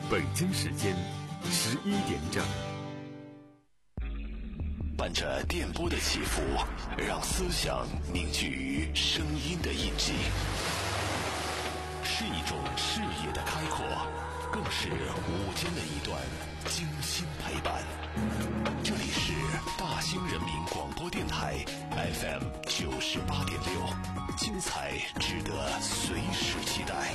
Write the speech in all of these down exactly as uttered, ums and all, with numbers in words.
北京时间十一点整。 伴着电波的起伏，让思想凝聚于声音的印记，是一种视野的开阔，更是午间的一段精心陪伴。这里是大兴人民广播电台 F M 九十八点六，精彩值得随时期待。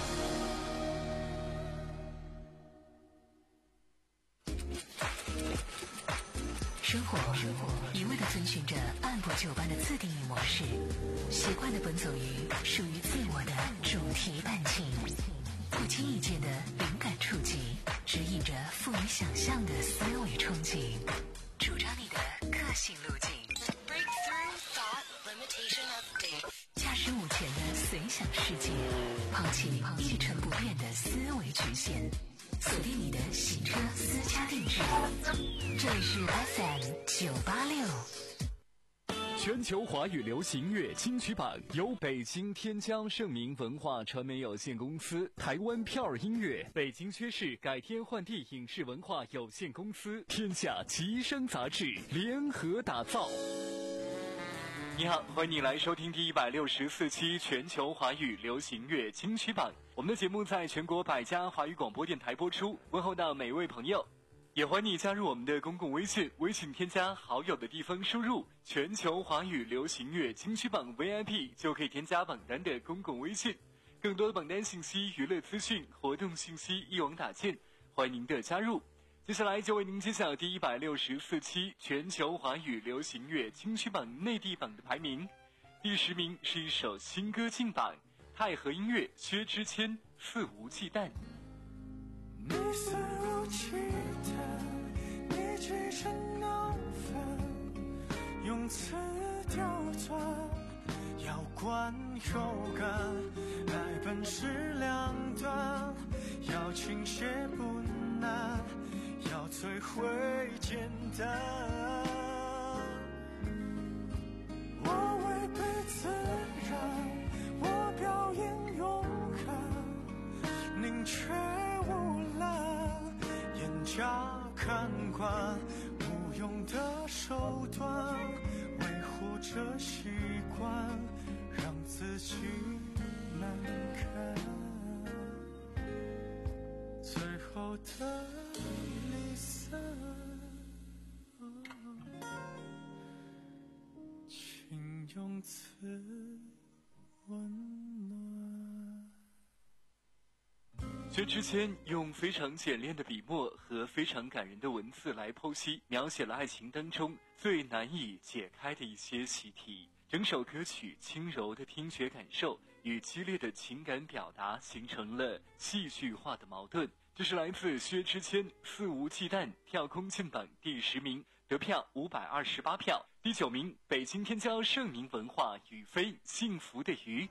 生活一味地遵循着按部就班的自定义模式，习惯地奔走于属于自我的主题弹琴，不经意间的灵感触及，指引着富于想象的思维憧憬，主张你的个性路径。Breakthrough Thought Limitation Update。驾驶午前的随想世界，抛弃一成不变的思维局限，锁定你的洗车私家定制。这里是 F M 九八六。 全球华语流行乐金曲榜由北京天江盛明文化传媒有限公司、台湾票儿音乐、北京薛氏改天换地影视文化有限公司、天下奇声杂志联合打造。你好，欢迎你来收听第一百六十四期全球华语流行乐金曲榜。我们的节目在全国百家华语广播电台播出，问候到每位朋友。也欢迎你加入我们的公共微信，微信添加好友的地方输入全球华语流行乐金曲榜 V I P 就可以添加榜单的公共微信。更多的榜单信息、娱乐资讯、活动信息一网打尽，欢迎您的加入。接下来就为您揭晓第一百六十四期全球华语流行乐金曲榜内地榜的排名。第十名是一首新歌进榜，太和音乐薛之谦肆无忌惮。 你肆无忌惮，你继承闹翻，用词刁钻，要观有感，爱本是两端，要倾斜不难，要摧毁简单。我违背自然，我表演勇敢，宁缺毋滥，严加看管，无用的手段，维护着习惯，让自己难堪。最后的离散，请用词温暖。 薛之谦用非常简练的笔墨和非常感人的文字来剖析，描写了爱情当中最难以解开的一些习题。整首歌曲轻柔的听觉感受与激烈的情感表达形成了戏剧化的矛盾。这是来自薛之谦肆无忌惮跳空进榜第十名，得票五百二十八票。第九名，北京天骄盛明文化雨飞幸福的鱼。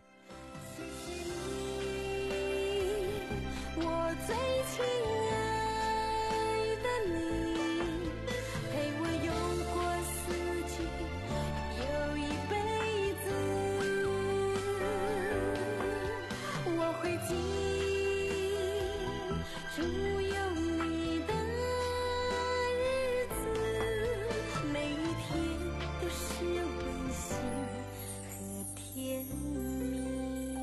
我最亲爱的你，陪我游过四季，有一辈子，我会记住有你的日子，每一天都是温馨和甜蜜。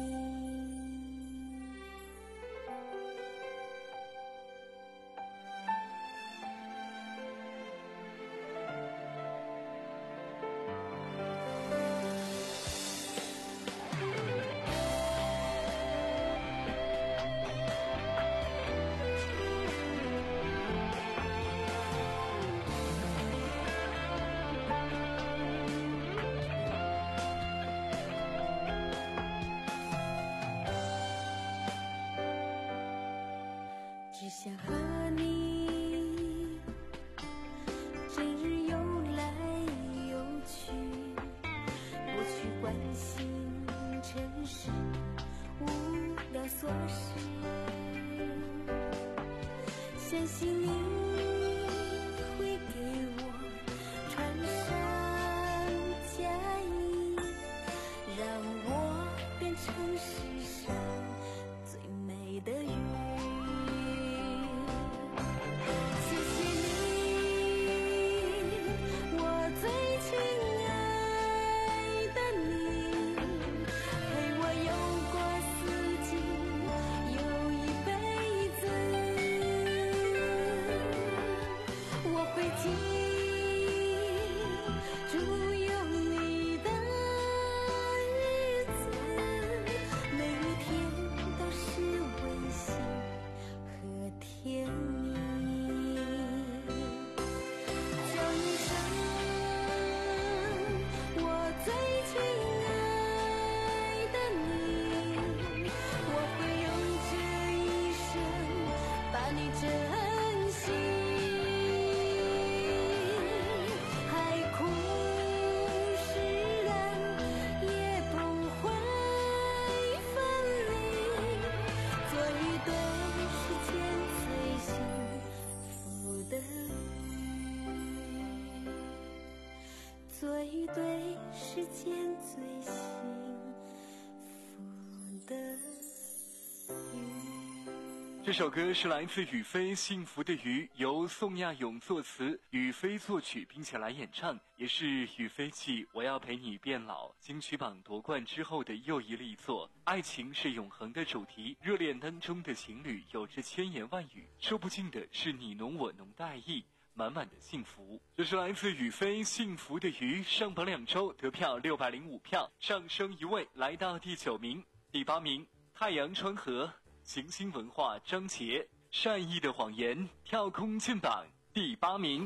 只想和你整日游来游去，不去关心尘世无聊琐事，相信你会给我穿上嫁衣，让我变成世上最美的鱼。 间最幸福的鱼。 这首歌是来自雨飞《幸福的鱼》，由宋亚勇作词，雨飞作曲并且来演唱，也是雨飞继《我要陪你变老》金曲榜夺冠之后的又一力作。爱情是永恒的主题，热恋当中的情侣有着千言万语，说不尽的是你侬我侬的爱意，满满的幸福。这是来自雨飞《幸福的鱼》，上榜两周得票六百零五票，上升一位来到第九名。第八名太阳川河，行星文化张杰，善意的谎言跳空进榜第八名。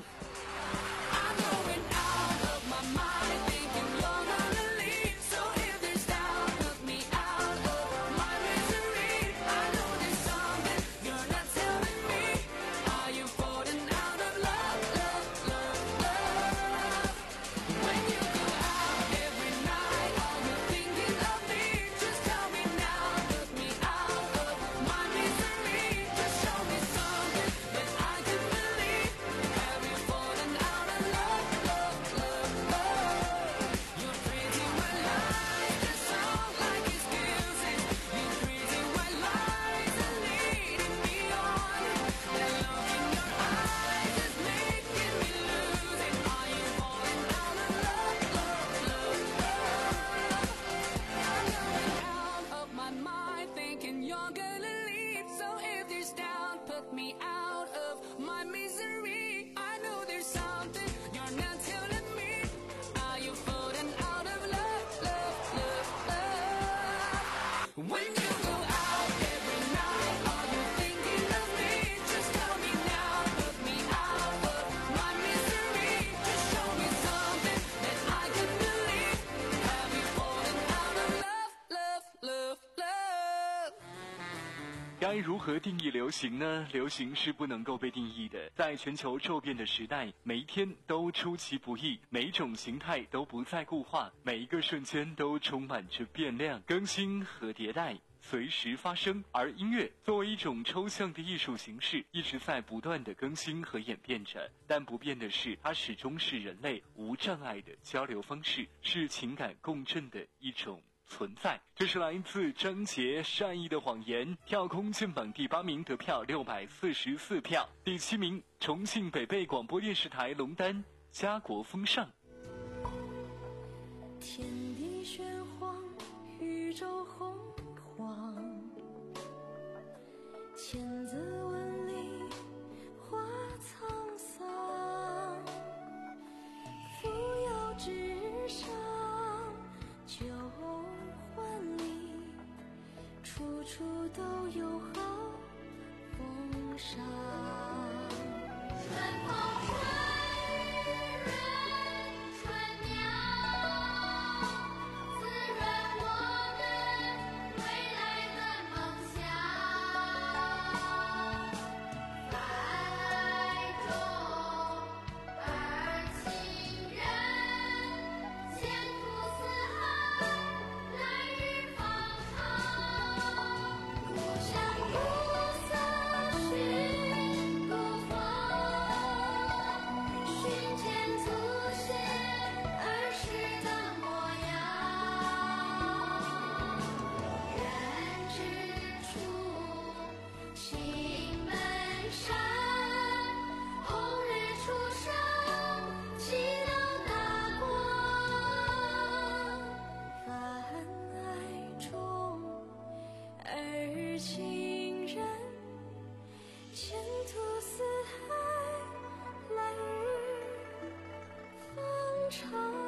该如何定义流行呢？流行是不能够被定义的，在全球骤变的时代，每一天都出其不意，每一种形态都不再固化，每一个瞬间都充满着变量、更新和迭代，随时发生。而音乐作为一种抽象的艺术形式，一直在不断的更新和演变着，但不变的是，它始终是人类无障碍的交流方式，是情感共振的一种存在。这是来自张杰《善意的谎言》，跳空进榜第八名，得票六百四十四票。第七名，重庆北碚广播电视台龙丹《家国风尚》。 天地玄黄，宇宙洪荒，千字文里化沧桑，扶摇直上九环里，处处都有好风尚。春风春润春苗，滋润我们未来的梦想。泛爱中而亲人，前途似海，来日方长。故乡古色寻古风，寻前祖先儿时的模样。人之初，性本善，红日初升，启动大光。泛爱中而亲人，前途似海，来日方长。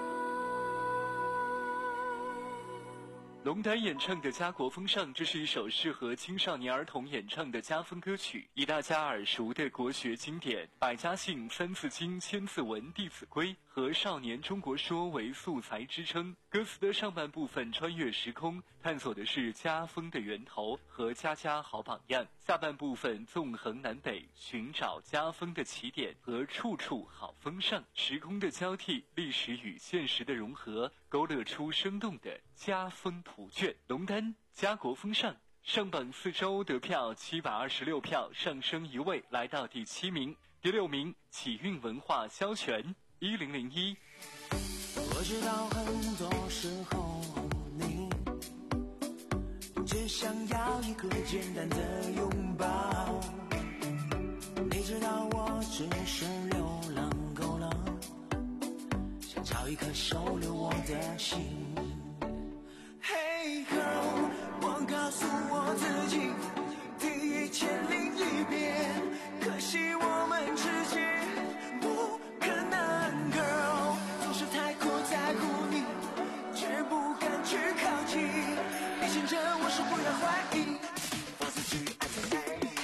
龙丹演唱的《家国风尚》，这是一首适合青少年儿童演唱的家风歌曲，以大家耳熟的国学经典《百家姓》《三字经》《千字文》《弟子规》和《少年中国说》为素材支撑。歌词的上半部分穿越时空，探索的是家风的源头和家家好榜样；下半部分纵横南北，寻找家风的起点和处处好风尚。时空的交替，历史与现实的融合，勾勒出生动的家风图卷。龙丹《家国风尚》上榜四周得票七百二十六票，上升一位来到第七名。第六名，启运文化萧全一零零一。 和知道很多时候你只想要一个简单的拥抱，你知道我只是流浪够了，想找一颗收留我的心。 Hey girl， 我告诉我自己第一千零一遍，可惜我们之间不可能 girl， 总是太过在乎你，却不敢去靠近，你牵着我手不要怀疑，放肆去爱才美丽。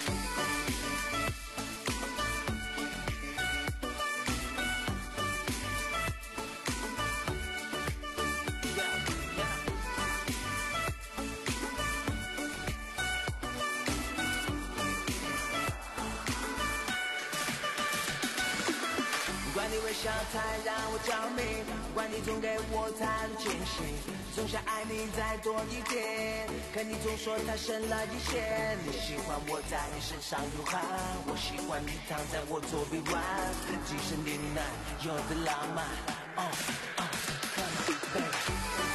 管你微笑太让我着迷，管你总给我太多惊喜，总想爱你再多一点，可你总说太深了一些。你喜欢我在你身上流汗，我喜欢你躺在我左臂弯，既是呢喃有的浪漫。哦哦 ，Come on baby。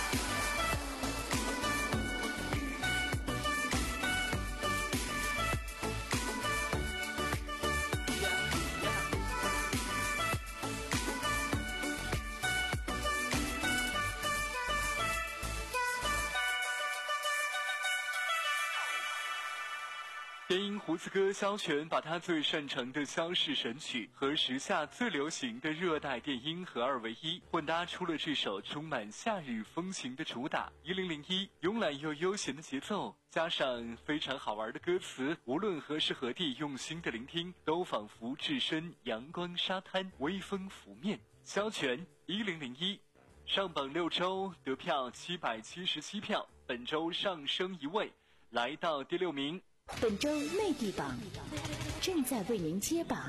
电音胡子哥萧全把他最擅长的萧氏神曲和时下最流行的热带电音合二为一，混搭出了这首充满夏日风情的主打一零零一，慵懒又悠闲的节奏，加上非常好玩的歌词，无论何时何地用心的聆听，都仿佛置身阳光沙滩，微风拂面。萧全一零零一上榜六周，得票七百七十七票，本周上升一位，来到第六名。 本周内地榜正在为您揭榜，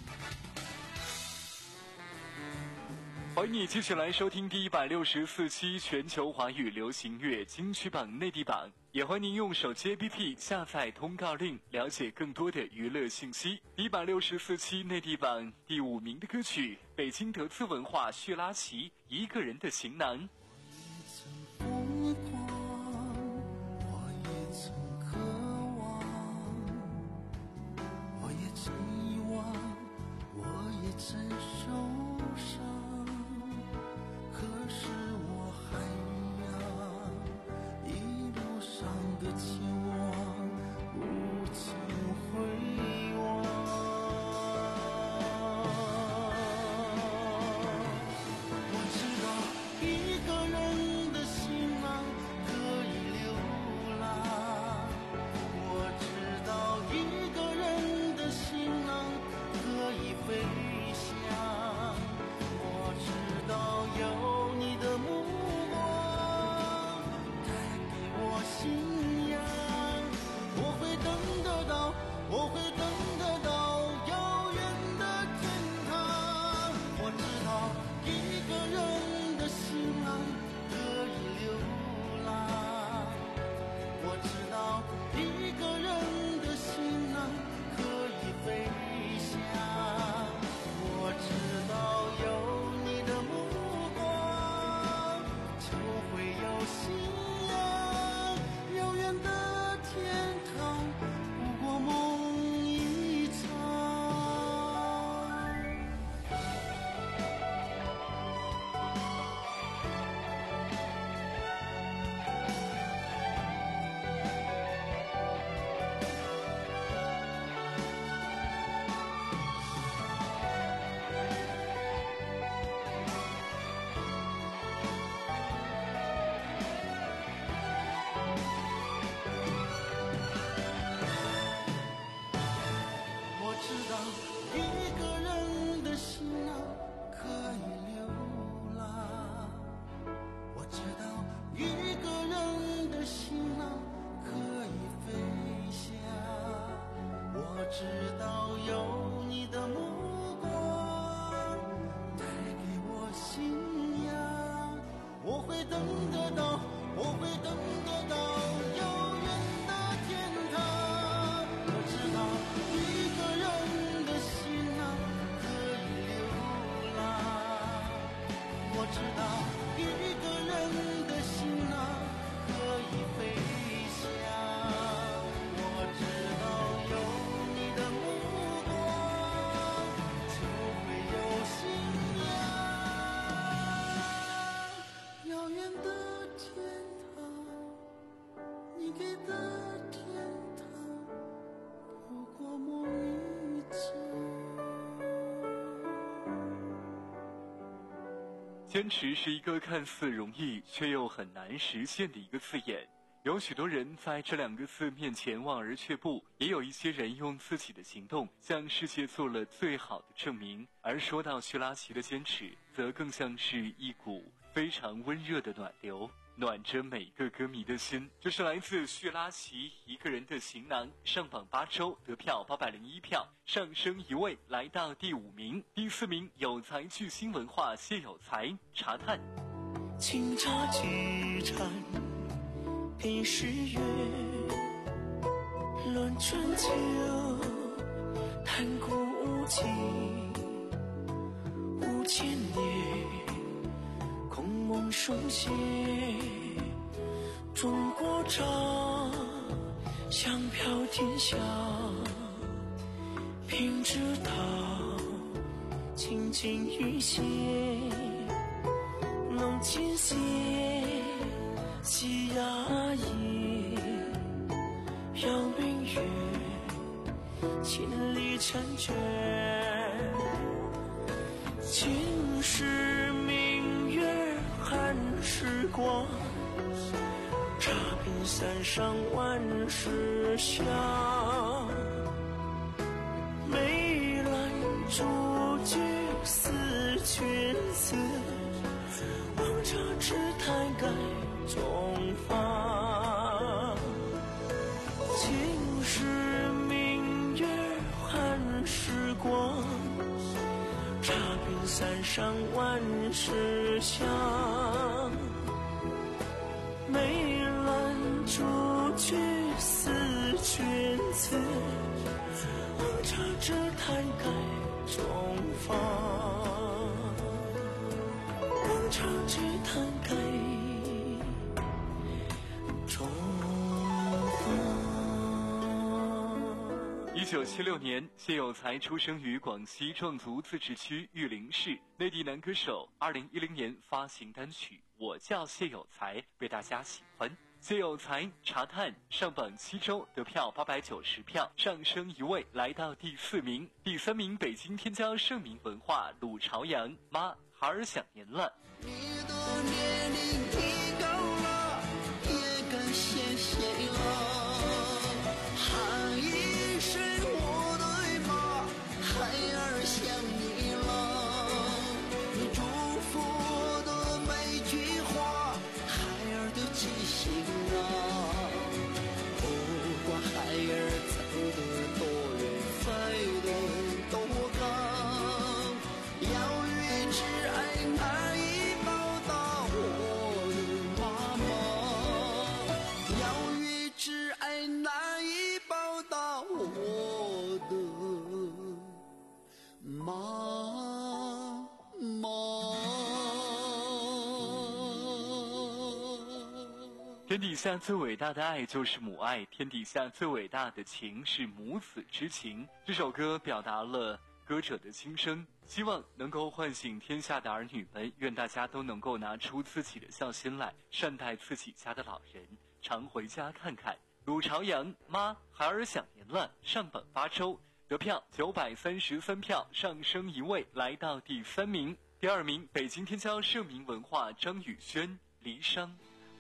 欢迎你继续来收听第一百六十四期全球华语流行乐金曲榜内地榜，也欢迎您用手机 A P P 下载通告令，了解更多的娱乐信息。一百六十四期内地榜第五名的歌曲，北京德资文化叙拉奇《一个人的行囊》。 真受伤，可是我还要一路上的前往，无尽回望。我知道一个人的行囊可以流浪，我知道一个人的行囊可以飞。我知道有你的目光带给我信仰，我会等得到，我会等得到遥远的天堂。我知道一个人的行囊可以流浪，我知道一个人的行囊可以飞翔。我知道有你的目光，就会有信仰。遥远的天堂，不过梦一场。我知道坚持是一个看似容易却又很难实现的一个字眼，有许多人在这两个字面前望而却步，也有一些人用自己的行动向世界做了最好的证明。而说到薛拉奇的坚持，则更像是一股非常温热的暖流，暖着每个歌迷的心。这是来自薛拉奇一个人的行囊，上榜八周，得票八百零一票，上升一位来到第五名。第四名有才巨星文化谢有才，茶炭。 清茶几盏品诗月，论春秋，谈古今，五千年，孔孟书写，中国茶，香飘天下，品之道，清净于心，能尽写，细雅意，邀明月，千里婵娟，青史明月汉时光，茶品三上万世香，梅兰竹菊思君思，王茶之台盖中发，青史明月汉时光，茶品三上万世香，梅兰竹菊思君思，王茶之台盖中发，王茶之台盖中发。 一九七六年，谢有才出生于广西壮族自治区玉林市，内地男歌手。二零一零年发行单曲《我叫谢有才》，被大家喜欢。谢有才茶炭上榜七周，得票八百九十票，上升一位来到第四名。第三名北京天骄盛名文化鲁朝阳，妈孩儿想您了。 你的年龄提高了，也该谢谢了。喊一声我的妈，孩儿想你了。你祝福我的每句话，孩儿都记醒了。不管孩儿走得多远，飞得多高，要与挚爱难以报答我的妈妈，要与挚爱难以报答我的妈妈。 天底下最伟大的爱就是母爱，天底下最伟大的情是母子之情。这首歌表达了歌者的心声，希望能够唤醒天下的儿女们，愿大家都能够拿出自己的孝心来，善待自己家的老人，常回家看看。鲁朝阳妈孩儿想您了，上榜八周，得票九百三十三票，上升一位来到第三名。第二名北京天骄盛名文化张宇轩离殇。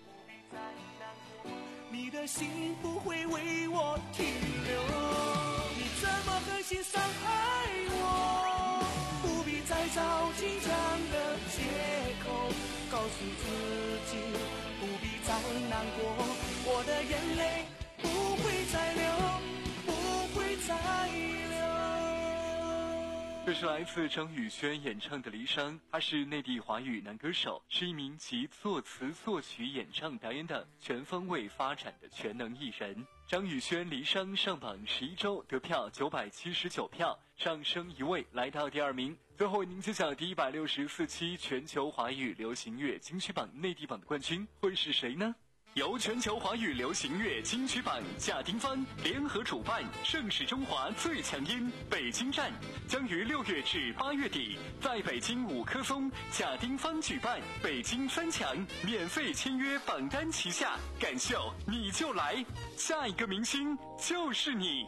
你的心不会为我停留，你怎么狠心伤害我？不必再找坚强的借口，告诉自己不必再难过，我的眼泪不会再流，不会再流。 这是来自张宇轩演唱的《离殇》，他是内地华语男歌手，是一名集作词、作曲、演唱、表演等全方位发展的全能艺人。张宇轩《离殇》上榜十一周，得票九百七十九票，上升一位来到第二名。最后为您揭晓第一百六十四期全球华语流行乐金曲榜内地榜的冠军会是谁呢？由全球华语流行乐金曲榜贾丁帆联合主办，盛世中华最强音北京站将于六月至八月底在北京五棵松贾丁帆举办北京三强，免费签约榜单旗下，感秀你就来，下一个明星就是你。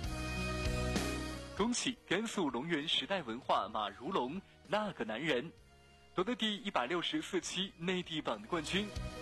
恭喜甘肃龙源时代文化马如龙那个男人。 夺得第一百六十四期内地榜的冠军。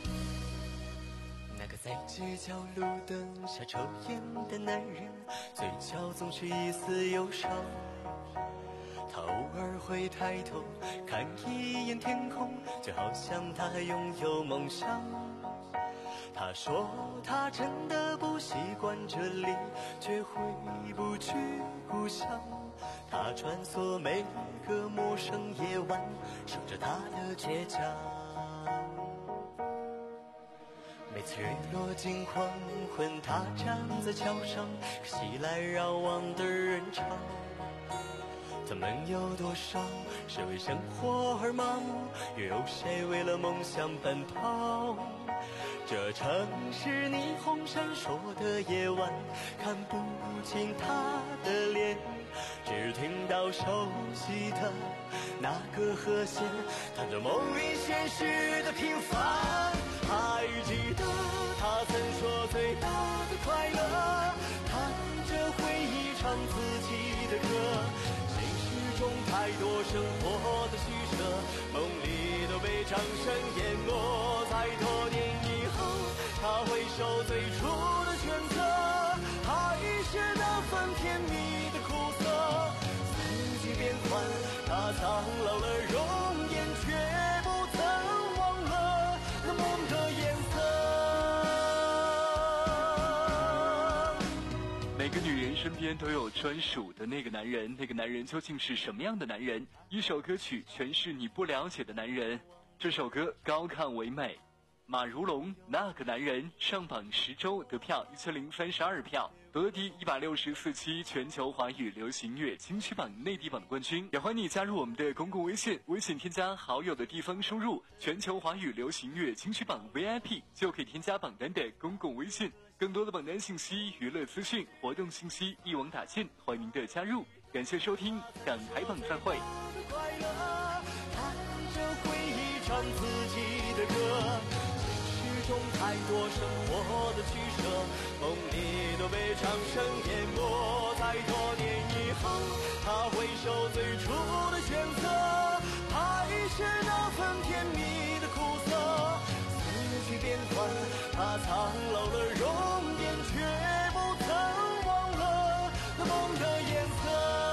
那个在街角路灯下抽烟的男人，嘴角总是一丝忧伤。他偶尔会抬头看一眼天空，就好像他还拥有梦想。他说他真的不习惯这里，却回不去故乡。他穿梭每个陌生夜晚，守着他的倔强。每次日落进黄昏，他站在桥上，可熙来攘往的人潮。他们有多少是为生活而麻木，又有谁为了梦想奔跑？这城市霓虹闪烁的夜晚，看不清他的脸，只听到熟悉的那个和弦，弹着梦里现实的平凡。还记得他曾说最大的快乐，弹着回忆唱自己的歌。中太多生活的取舍，梦里都被掌声淹没。在多年以后，他回首最初的选择，还是那份甜蜜的苦涩。四季变换，他苍老了容颜，却不曾忘了那梦的颜色。 每个女人身边都有专属的那个男人，那个男人究竟是什么样的男人？一首歌曲诠释你不了解的男人。这首歌高亢唯美，马如龙《那个男人》上榜十周，得票一千零三十二票，夺得一百六十四期全球华语流行乐金曲榜内地榜冠军。也欢迎你加入我们的公共微信，微信添加好友的地方输入全球华语流行乐金曲榜 V I P 就可以添加榜单的公共微信。更多的榜单信息、娱乐资讯、活动信息一网打尽，欢迎您的加入。感谢收听港台榜再会。 唱自己的歌，现实中太多生活的取舍，梦里都被掌声淹没。在多年以后，他回首最初的选择，还是那份甜蜜的苦涩。四季变换，他苍老了容颜，却不曾忘了那梦的颜色。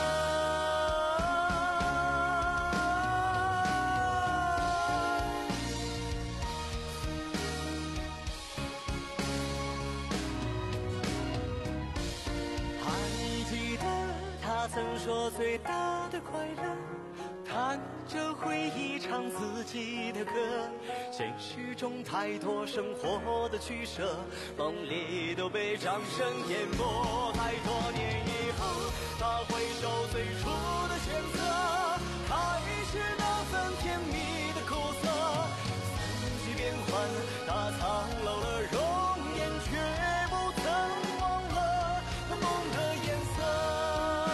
他曾说最大的快乐，弹着回忆唱自己的歌。现实中太多生活的取舍，梦里都被掌声淹没。在多年以后，他回首最初的选择，还是那份甜蜜的苦涩。四季变换，他苍老了容颜，却不曾忘了那梦的颜色。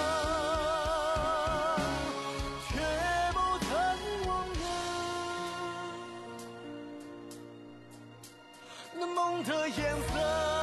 梦的颜色。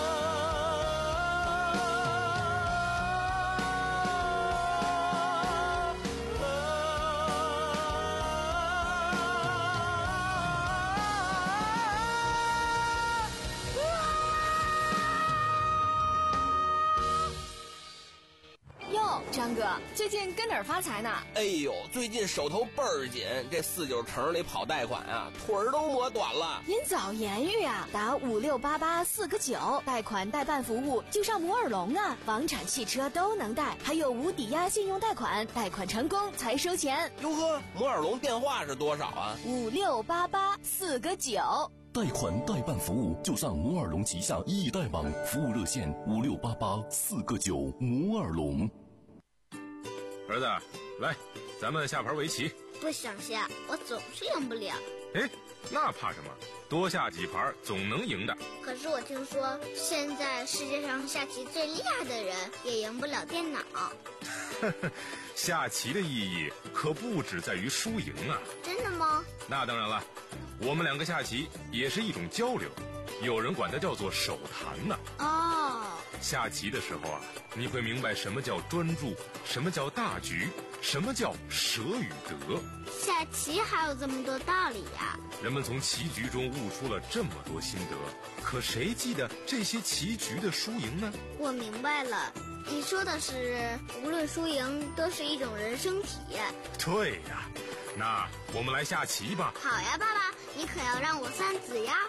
张哥，最近跟哪儿发财呢？ 哎呦，最近手头倍儿紧，这四九城里跑贷款啊，腿儿都磨短了。 您早言语啊，打五六八八四个九，贷款代办服务就上摩尔龙啊，房产、汽车都能贷，还有无抵押信用贷款，贷款成功才收钱。 哟呵，摩尔龙电话是多少啊？ 五六八八四个九。 贷款代办服务就上摩尔龙旗下易贷网，服务热线五六八八四个九。摩尔龙。 儿子，来，咱们下盘围棋。 不想下，我总是赢不了。 哎，那怕什么？多下几盘总能赢的。 可是我听说，现在世界上下棋最厉害的人也赢不了电脑。 下棋的意义可不只在于输赢啊。 真的吗？ 那当然了，我们两个下棋也是一种交流，有人管它叫做手谈呢。 哦， 下棋的时候啊，你会明白什么叫专注，什么叫大局，什么叫舍与得。 下棋还有这么多道理呀！ 人们从棋局中悟出了这么多心得，可谁记得这些棋局的输赢呢？ 我明白了，你说的是无论输赢都是一种人生体验。 对呀，那我们来下棋吧。 好呀，爸爸，你可要让我三子呀。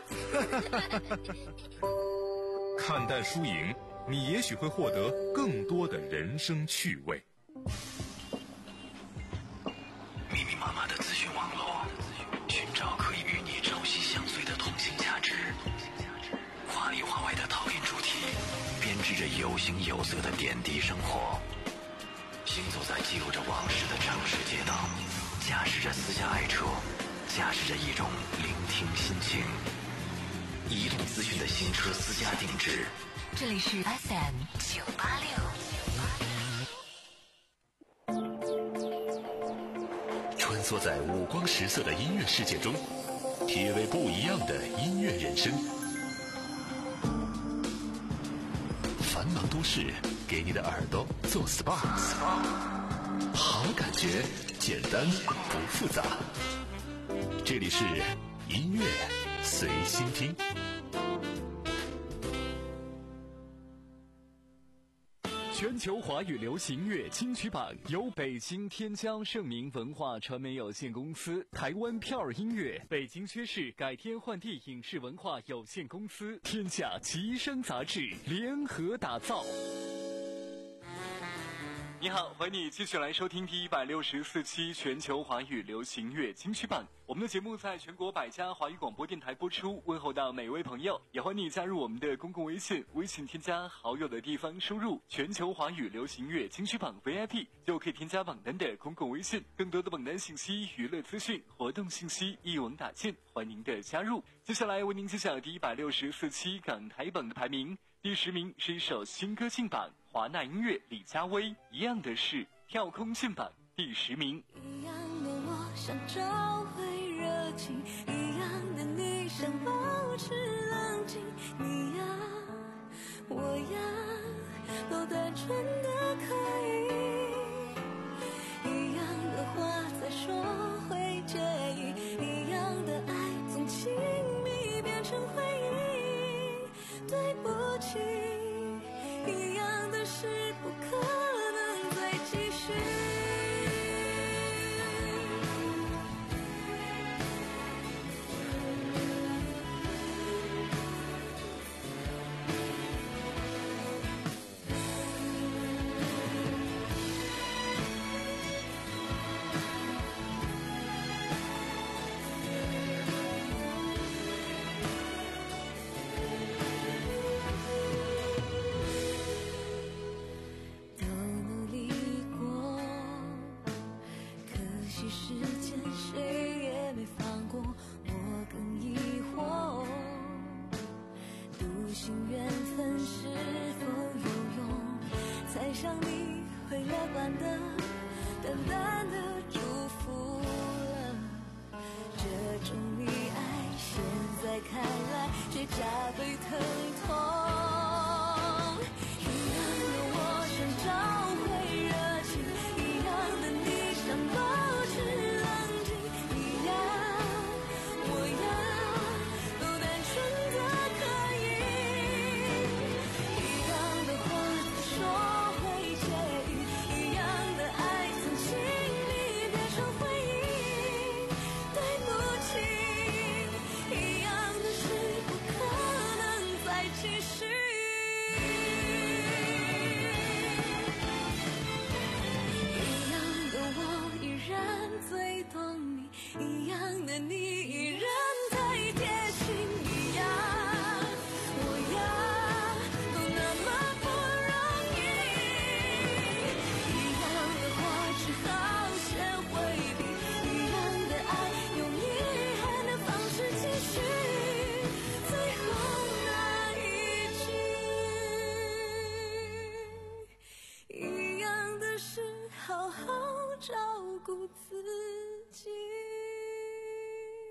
看淡输赢，你也许会获得更多的人生趣味。 密密麻麻的资讯网络，寻找可以与你朝夕相随的同性价值。华里华外的讨厌主题，编织着有形有色的点滴生活。行走在记录着往事的城市街道，驾驶着私家爱车，驾驶着一种聆听心情。移动资讯的新车私家定制。 这里是 F M 九八六。 穿梭在五光十色的音乐世界中，体味不一样的音乐人生。繁忙都市给你的耳朵做 S P A， 好感觉，简单不复杂。这里是音乐随心听。 全球华语流行乐金曲榜由北京天江盛明文化传媒有限公司、台湾票儿音乐、北京薛氏改天换地影视文化有限公司、天下奇声杂志联合打造。你好，欢迎你继续来收听第一百六十四期全球华语流行乐金曲榜。我们的节目在全国百家华语广播电台播出，问候到每位朋友，也欢迎你加入我们的公共微信，微信添加好友的地方输入全球华语流行乐金曲榜 V I P， 就可以添加榜单的公共微信。更多的榜单信息、娱乐资讯、活动信息一网打尽，欢迎您的加入。接下来为您揭晓第一百六十四期港台榜的排名。第十名是一首新歌进榜，华纳音乐李佳薇《一样的事》跳空进榜第十名。 一样的我想找回热情，一样的你想保持冷静，你呀我呀都单纯的可以，一样的话再说会介意，一样的爱从亲密变成回忆，对不起，一样的事不可能再继续。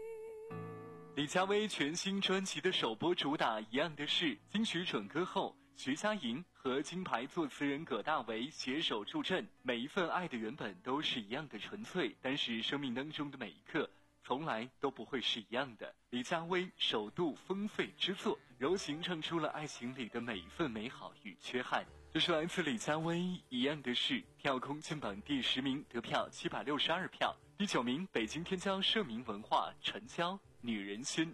李佳薇全新专辑的首播主打《一样的事》，金曲准歌后， 徐佳莹和金牌作词人葛大为携手助阵。每一份爱的原本都是一样的纯粹，但是生命当中的每一刻从来都不会是一样的。李佳薇首度封肺之作，柔情唱出了爱情里的每一份美好与缺憾。这是来自李佳薇《一样的事》，跳空进榜第十名，得票七百六十二票。第九名，北京天骄盛名文化陈娇《女人心》。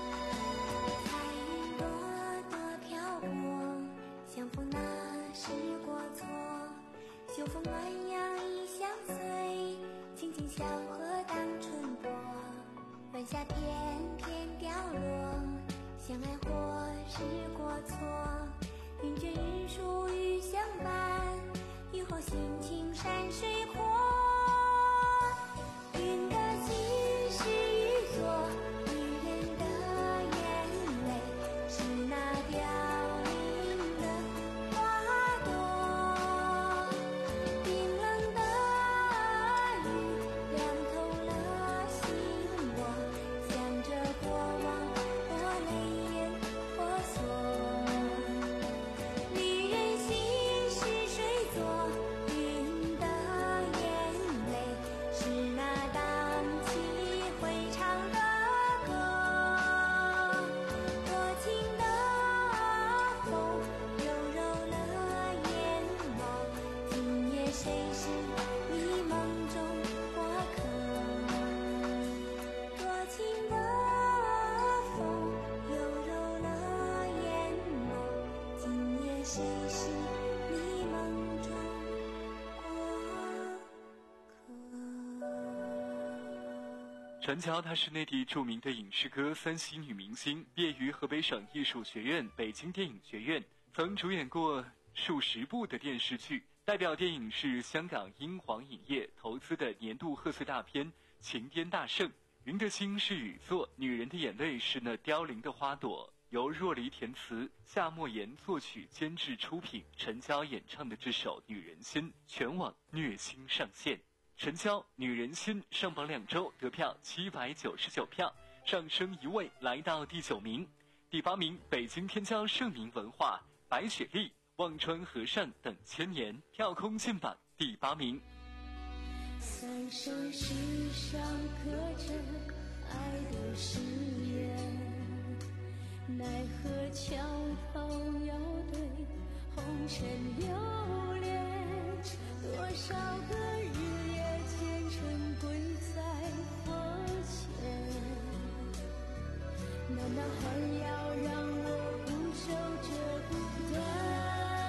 相逢那时过错，秋风暖阳已相随，轻轻小河当春波，晚霞片片凋落，相爱或是过错，云卷日出与相伴，雨后心情山水阔，云的心是一座，女人的眼泪是那凋陈娇，她是内地著名的影视歌三栖女明星，毕业于河北省艺术学院、北京电影学院，曾主演过数十部的电视剧，代表电影是香港英皇影业投资的年度贺岁大片《情颠大圣》。云的心是雨作，女人的眼泪是那凋零的花朵，由若离填词，夏莫言作曲监制出品，陈娇演唱的这首《女人心》全网虐心上线。陈娇《女人心》上榜两周，得票七百九十九票，上升一位来到第九名。第八名，北京天骄盛名文化白雪莉《忘川河上等千年》跳空进榜第八名。 三生石上刻着爱的誓言，奈何桥头要对红尘留恋，多少个日夜前尘归在佛前，难道还要让我固守着孤单？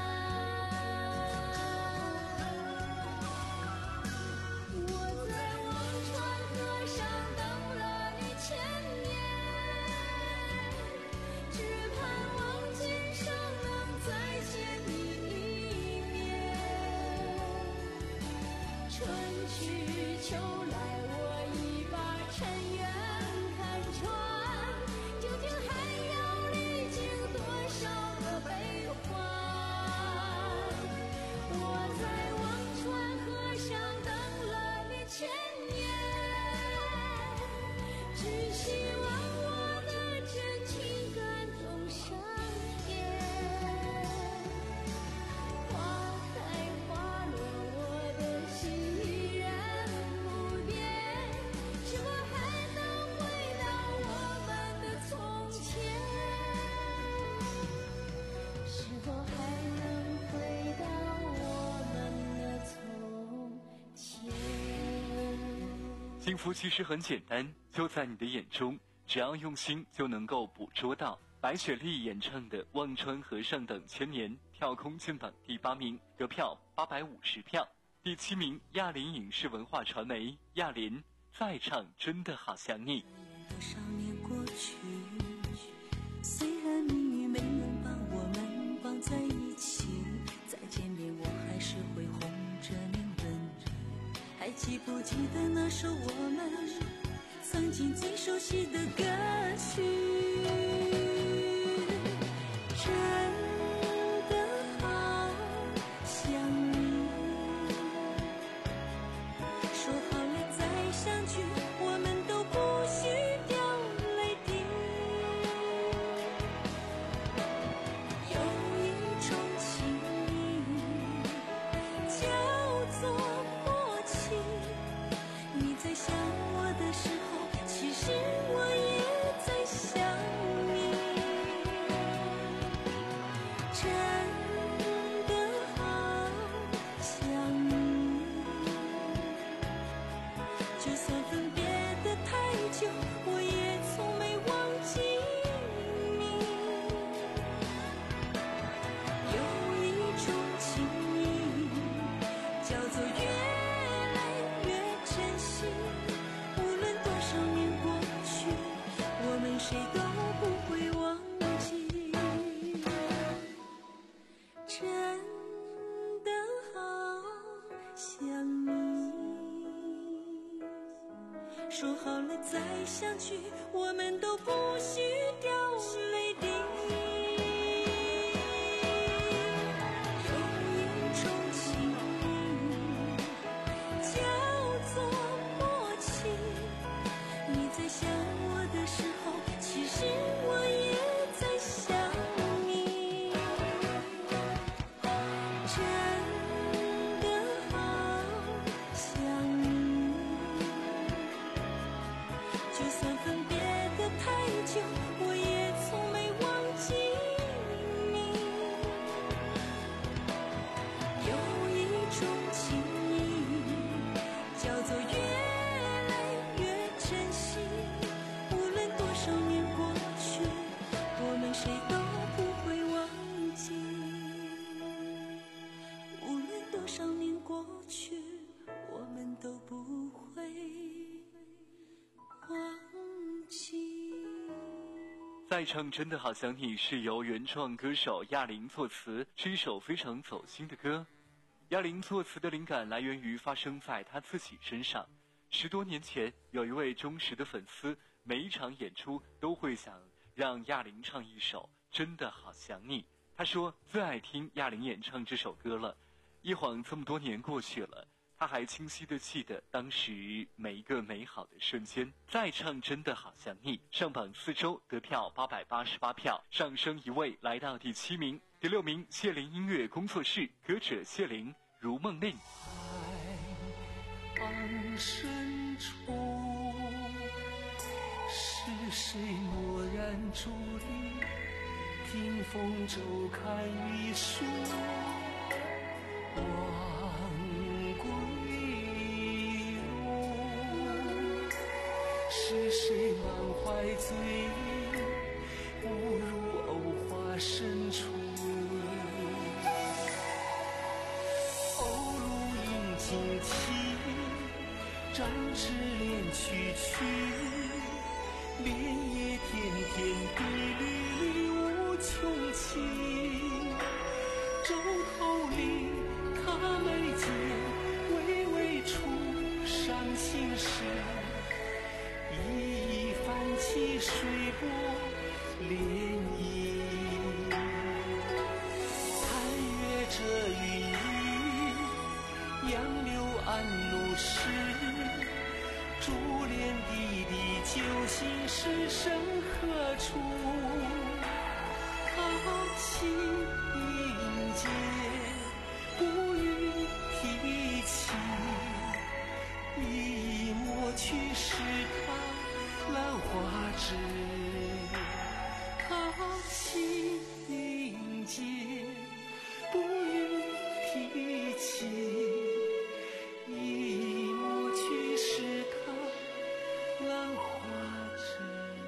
幸福其实很简单，就在你的眼中，只要用心就能够捕捉到。白雪莉演唱的《忘川河上等千年》跳空进榜第八名，得票八百五十票。第七名，亚林影视文化传媒亚林再唱真的好想你。 多少年过去，虽然命运没能把我们绑在一起，再见面我还是会红着脸问你，还记不记得那首我们曾经最熟悉的歌曲？真的好想你，说好了再相聚，我们都不许掉泪滴。有一说好了再相聚，我们都不许掉泪滴。有一种情叫做默契，你在想我的时候，其实我也在想你。真的好想你，就算分别的太久，我也从没忘记你。有一种情谊叫做越来越珍惜，无论多少年过去，我们谁都不会忘记。无论多少年过去，我们都不会忘记。 再唱真的好想你是由原创歌手亚玲作词，是一首非常走心的歌。亚玲作词的灵感来源于发生在她自己身上。十多年前，有一位忠实的粉丝，每一场演出都会想让亚玲唱一首真的好想你。他说最爱听亚玲演唱这首歌了。一晃这么多年过去了，他还清晰地记得当时每一个美好的瞬间。再唱真的好想你，上榜四周，得票八百八十八票，上升一位来到第七名。第六名，谢玲音乐工作室，歌者谢玲，如梦令。 岸深处，是谁蓦然伫立？听风骤看一树，望归路。是谁满怀醉意，误入藕花深处？鸥鹭引惊啼，展翅连曲曲，莲叶天天地里无穷情。洲头里他眉间，微微出伤心事。一一泛起水波涟漪。残月遮云衣，杨柳暗怒时。珠帘滴滴，究竟是身何处？好奇迎接，不予提起。一抹去是他兰花枝。好奇迎接，不予提起。一抹去是他兰花枝。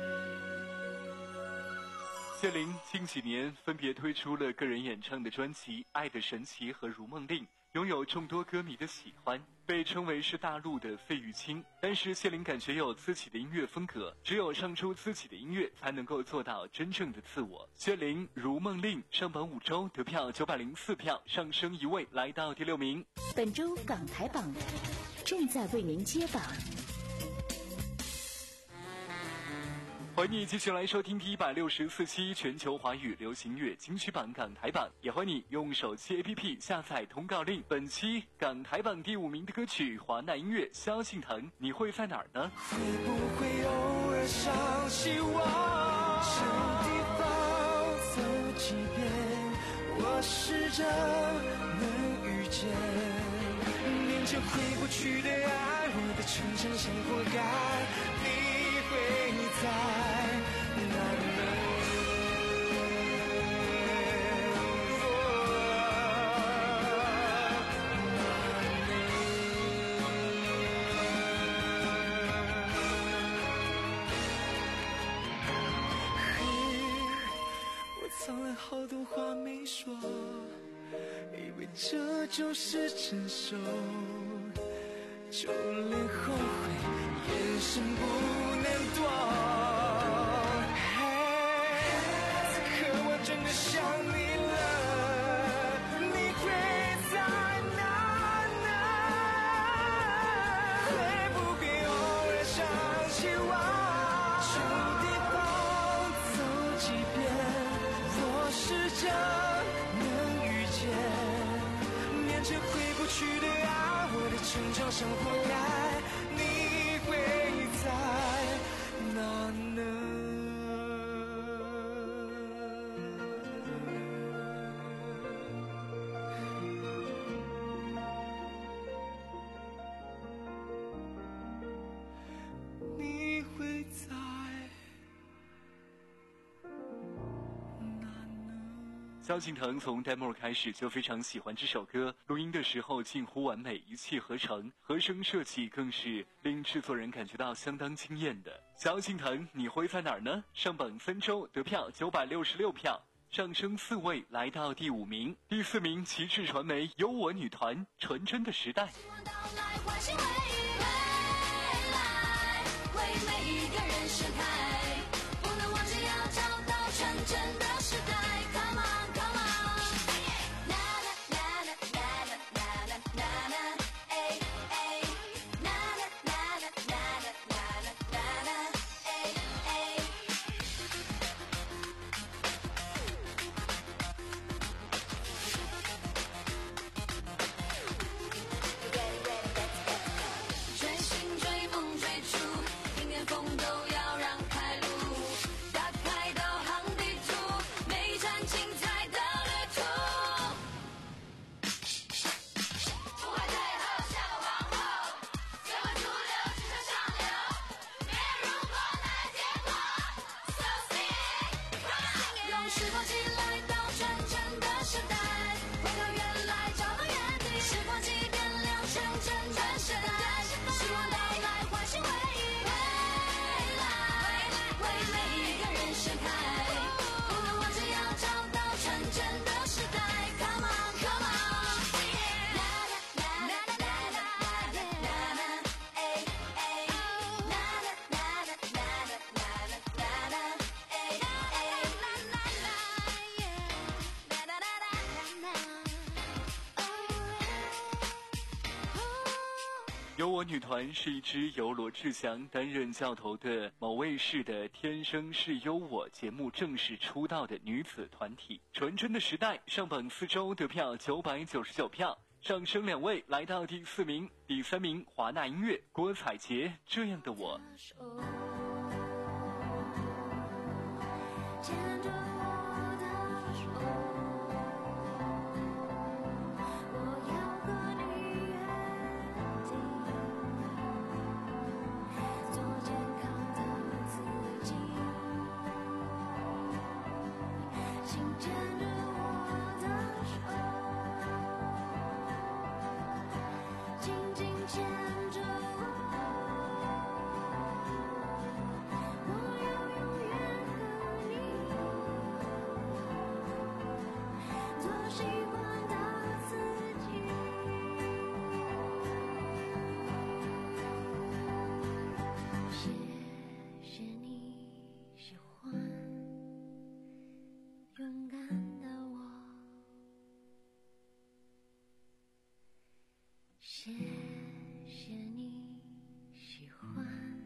谢玲近几年分别推出了个人演唱的专辑《爱的神奇》和《如梦令》，拥有众多歌迷的喜欢，被称为是大陆的费玉清。但是谢玲感觉有自己的音乐风格，只有唱出自己的音乐，才能够做到真正的自我。谢玲《如梦令》上榜五周，得票九百零四票，上升一位来到第六名。 本周港台榜正在为您揭榜。 欢迎你继续来收听第一百六十四期全球华语流行乐金曲榜港台榜，也欢迎你用手机 A P P 下载通告令。本期港台榜第五名的歌曲，华纳音乐萧敬腾，你会在哪儿呢？ 会不会偶尔想起我？什么地方走几遍，我试着能遇见。面前回不去的爱，我的成长像活该，你会在哪呢？好多话没说，以为这就是成熟，就连后悔眼神不能躲。此刻我真的想你了，你会在哪呢？会不会偶尔想成长生活来，你会在哪呢？你会在萧敬腾从 demo 开始就非常喜欢这首歌，录音的时候近乎完美，一气呵成，和声设计更是令制作人感觉到相当惊艳的。萧敬腾，你会在哪儿呢？上榜三周，得票九百六十六票，上升四位来到第五名。第四名，旗帜传媒有我女团纯真的时代。有我女团是一支由罗志祥担任教头的某卫视的《天生是有我》节目正式出道的女子团体。纯真的时代上榜四周，得票九百九十九票，上升两位来到第四名。第三名华纳音乐郭采洁《这样的我》。 谢谢你喜欢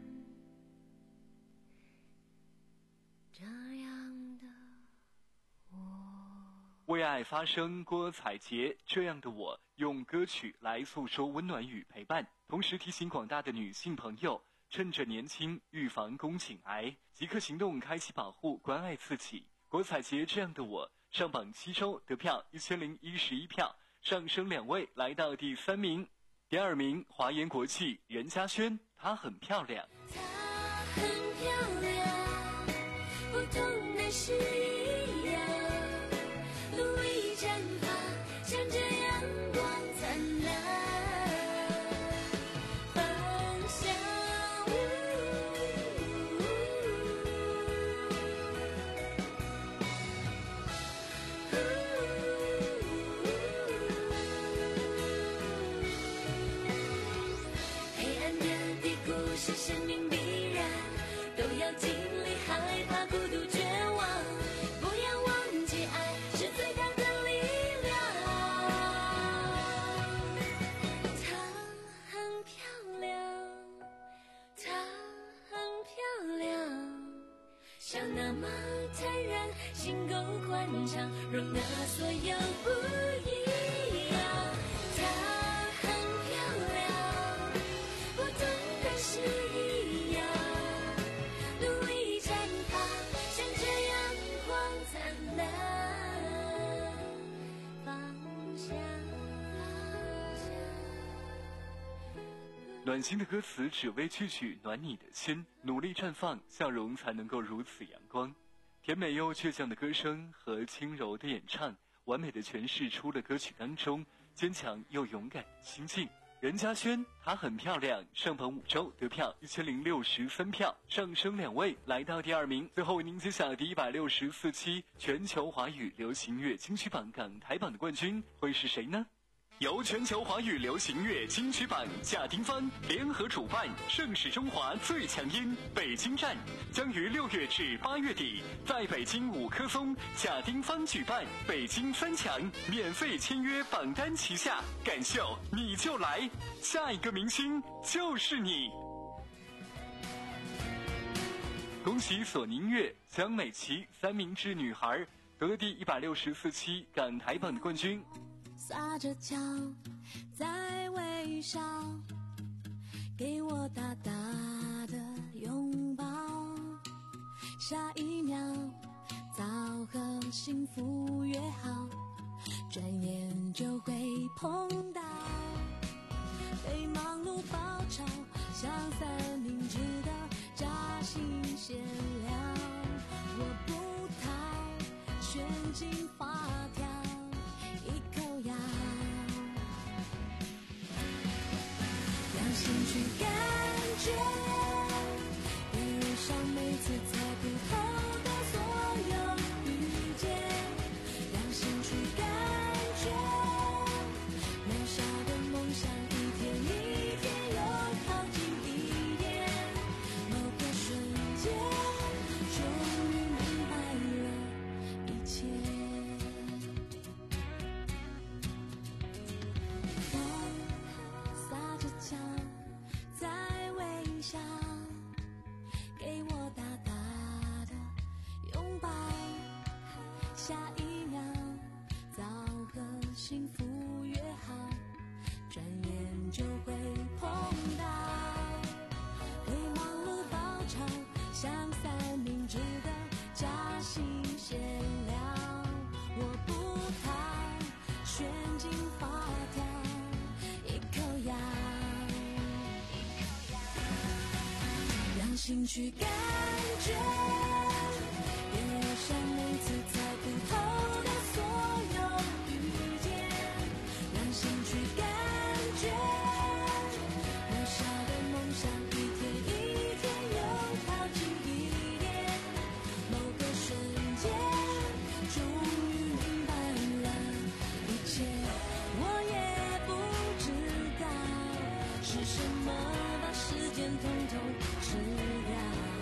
这样的我。 为爱发声，郭采洁这样的我，用歌曲来诉说温暖与陪伴，同时提醒广大的女性朋友，趁着年轻预防宫颈癌，即刻行动，开启保护，关爱自己。郭采洁这样的我上榜七周，得票一千零一十一票，上升两位来到第三名。第二名华研国际任嘉萱，她很漂亮。 她很漂亮，不同的是一样，路一绽放，像这阳光灿烂，芳香黑暗的低谷是生命必然，都要经历害怕、孤独、绝望，不要忘记爱是最大的力量。她很漂亮，她很漂亮，笑那么坦然，心够宽敞，容纳所有不一样。她很漂亮， 暖心的歌词只为句句暖你的心，努力绽放，笑容才能够如此阳光。甜美又倔强的歌声和轻柔的演唱，完美的诠释出了歌曲当中坚强又勇敢的心境。任嘉萱，她很漂亮，上榜五周得票一千零六十三票，上升两位来到第二名。最后为您揭晓第一百六十四期全球华语流行乐金曲榜港台榜的冠军会是谁呢？由全球华语流行乐金曲榜贾丁芳联合主办，盛世中华最强音北京站将于六月至八月底在北京五棵松贾丁芳举办北京三强免费签约榜单旗下，感秀你就来，下一个明星就是你。恭喜索尼音乐江美琪三明治女孩得第一百六十四期港台榜的冠军。 撒着娇，在微笑，给我大大的拥抱。下一秒，早和幸福约好，转眼就会碰到。被忙碌包抄，像三明治的夹心馅料，我不逃，旋进发条。让心去感觉，一路上每次猜不透的所有遇见。让心去感觉，渺小的梦想一天一天又靠近一点。某个瞬间，终于明白了一切。撒着娇，在微笑，给我大大的拥抱。下一秒，早和幸福约好，转眼就会碰到。为忙碌包抄，像三明治的夹心馅料，我不逃，旋进发条。让心去感觉，沿路上每次猜不透的所有遇见。让心去感觉，渺小的梦想一天一天又靠近一点。某个瞬间，终于明白了一切。我也不知道是什么把时间统统吃掉，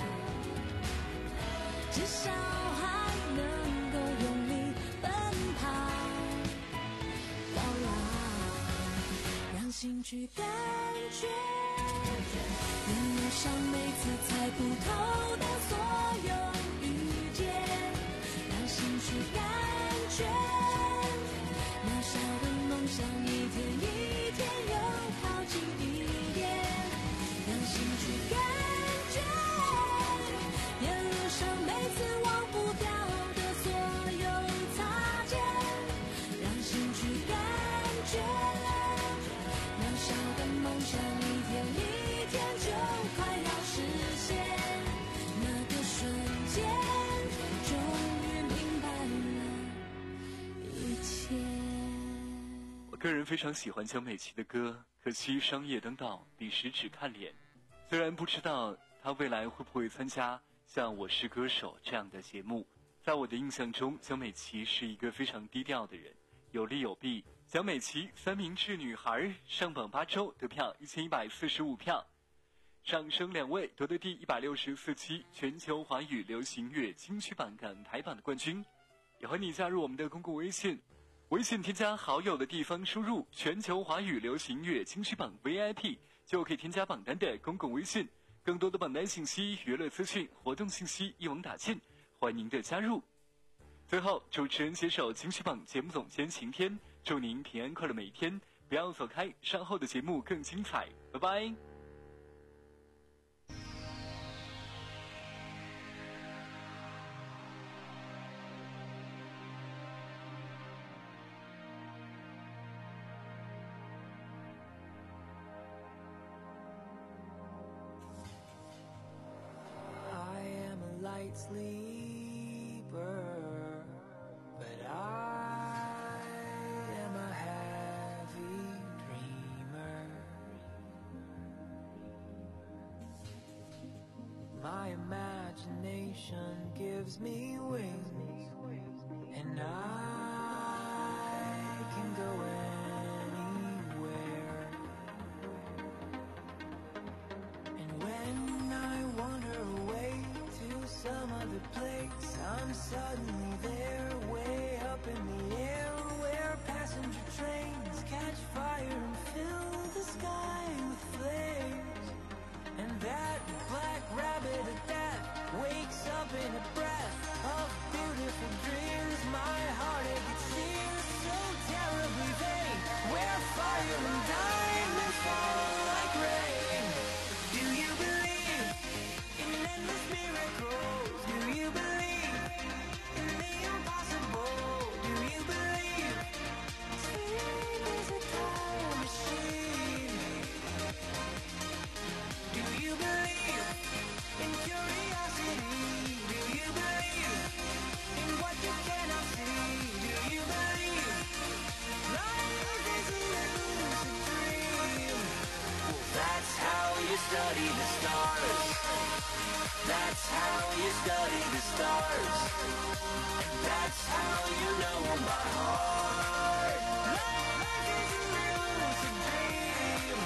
至少还能够用力奔跑到老。让心去感觉，沿路上每次猜不透的所有遇见。让心去感觉，渺小的梦想一天一天又靠近一点。让心去感觉，沿路上每次忘不掉的所有擦肩。让心去感觉，渺小的梦想一天一天就快要实现。那个瞬间，终于明白了一切。 我个人非常喜欢江美琪的歌，可惜商业登道，彼时只看脸。虽然不知道她未来会不会参加像《我是歌手》这样的节目，在我的印象中，江美琪是一个非常低调的人，有利有弊。江美琪三明治女孩上榜八周得票一千一百四十五票，上升两位夺得第一百六十四期全球华语流行乐金曲榜港台榜的冠军。也欢迎你加入我们的公共微信，微信添加好友的地方输入全球华语流行乐金曲榜 V I P 就可以添加榜单的公共微信，更多的榜单信息、娱乐资讯、活动信息一网打尽，欢迎您的加入。最后，主持人携手金曲榜节目总监晴天，祝您平安快乐每一天，不要走开，稍后的节目更精彩，拜拜。 light sleeper, but I am a heavy dreamer. My imagination gives me wings, and I can go anywhere. And when I wander away to some other place, I'm suddenly there, way up in the air, where passenger trains catch fire and fill the sky with flames. And that black rabbit at that wakes up in a breath of beautiful dreams. My heartache, it seems so terribly vain, where fire and diamonds fall like rain. Do you believe in endless miracles? Do you believe in the impossible? Do you believe sleep is a time machine? Do you believe in curiosity? Do you believe in what you cannot see? Do you believe life is a lucid dream? That's how you study the stars. That's how you study the stars. And that's how you know my heart. Life is a lucid dream.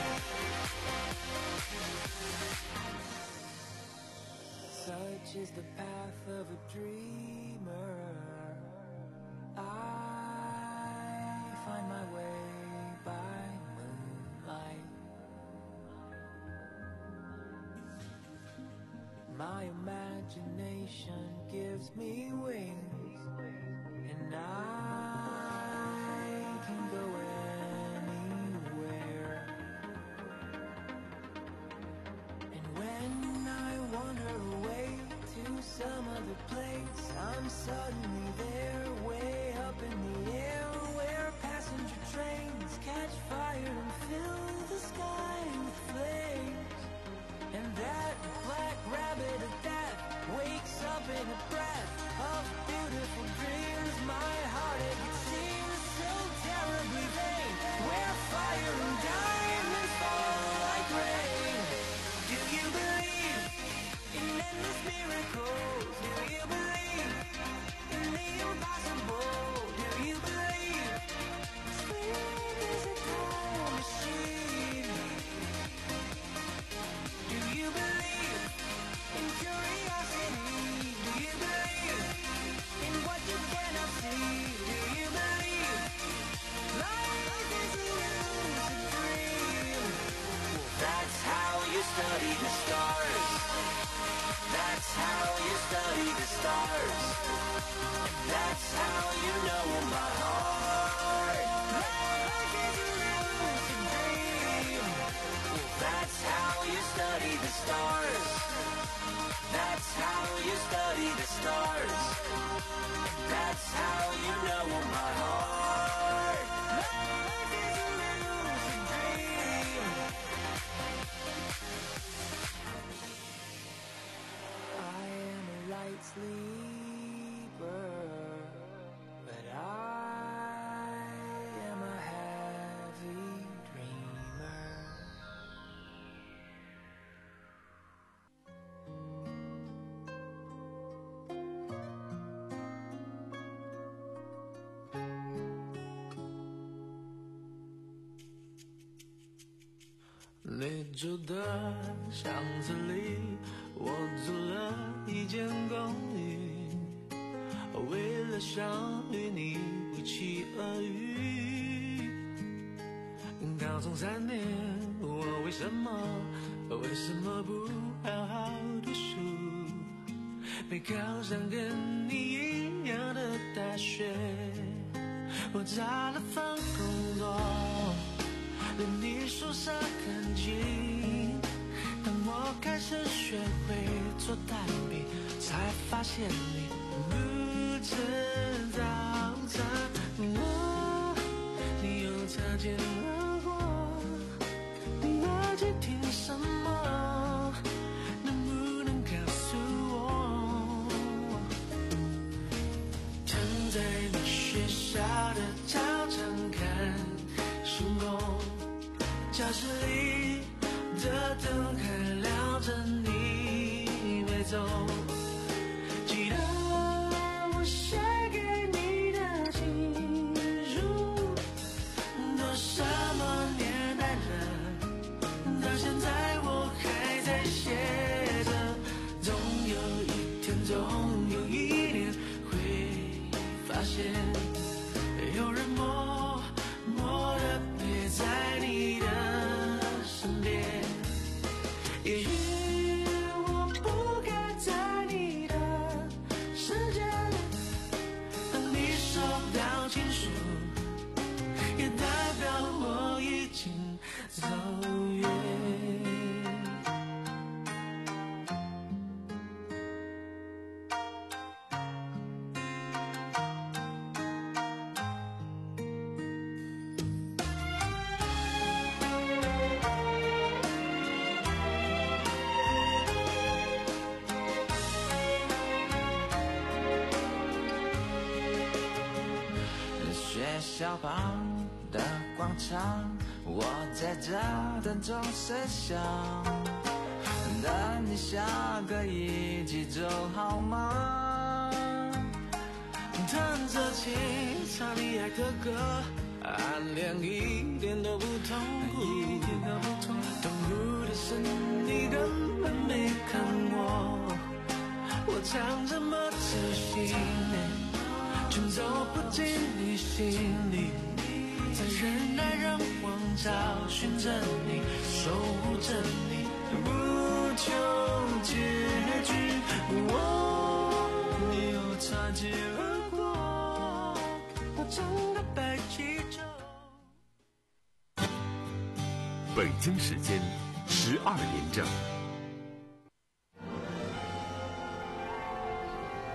Such is the path of a dreamer. I find my way by moonlight. My imagination gives me wings, and I can go anywhere. And when I wander away to some other place, I'm suddenly there, way up in the air, where passenger trains catch fire and fill the sky with flames. And that black rabbit at that wakes up in a breath of beautiful dreams. My heartache, it seems so terribly vain, where fire and diamonds fall like rain. Do you believe in endless miracles? Do you believe in the impossible? Do you believe sleep is a time machine? Do you believe in curiosity? Do you believe in what you cannot see? Do you believe life is a lucid dream? That's how you study the stars. That's how you study the stars. And that's how you know my heart. Life is a lucid dream. That's how you study the stars. That's how you study the stars. That's how you know my heart. Life is a lucid dream. I am a light sleeper, but I am a heavy dreamer. 你住的巷子里，我租了一间公寓，为了想与你不期而遇。高中三年，我为什么为什么不好好读书？没考上跟你一样的大学，我找了份工作，连你宿舍很近。当我开始学会做蛋饼，才发现你不吃早餐。哦，你又擦肩而过，你耳机听什么？能不能告诉我？ 教室里的灯还亮着，你没走。记得我写给你的情书，都什么年代了，到现在我还在写着。总有一天，总有一年会发现，有人默默地陪在你的身边。也许我不该在你的世界，当你收到情书，也代表我已经走远。 学校旁的广场，我在这等钟声响，等你下个一起走好吗？ 弹着琴，唱你爱的歌，暗恋一点都不痛苦，痛苦的是你根本没看我，我唱这么仔细，却走不进你心里，在人来人往找寻着你，守护着你，不求结局，我又擦肩而过，我整个白气球。 北京时间十二点整。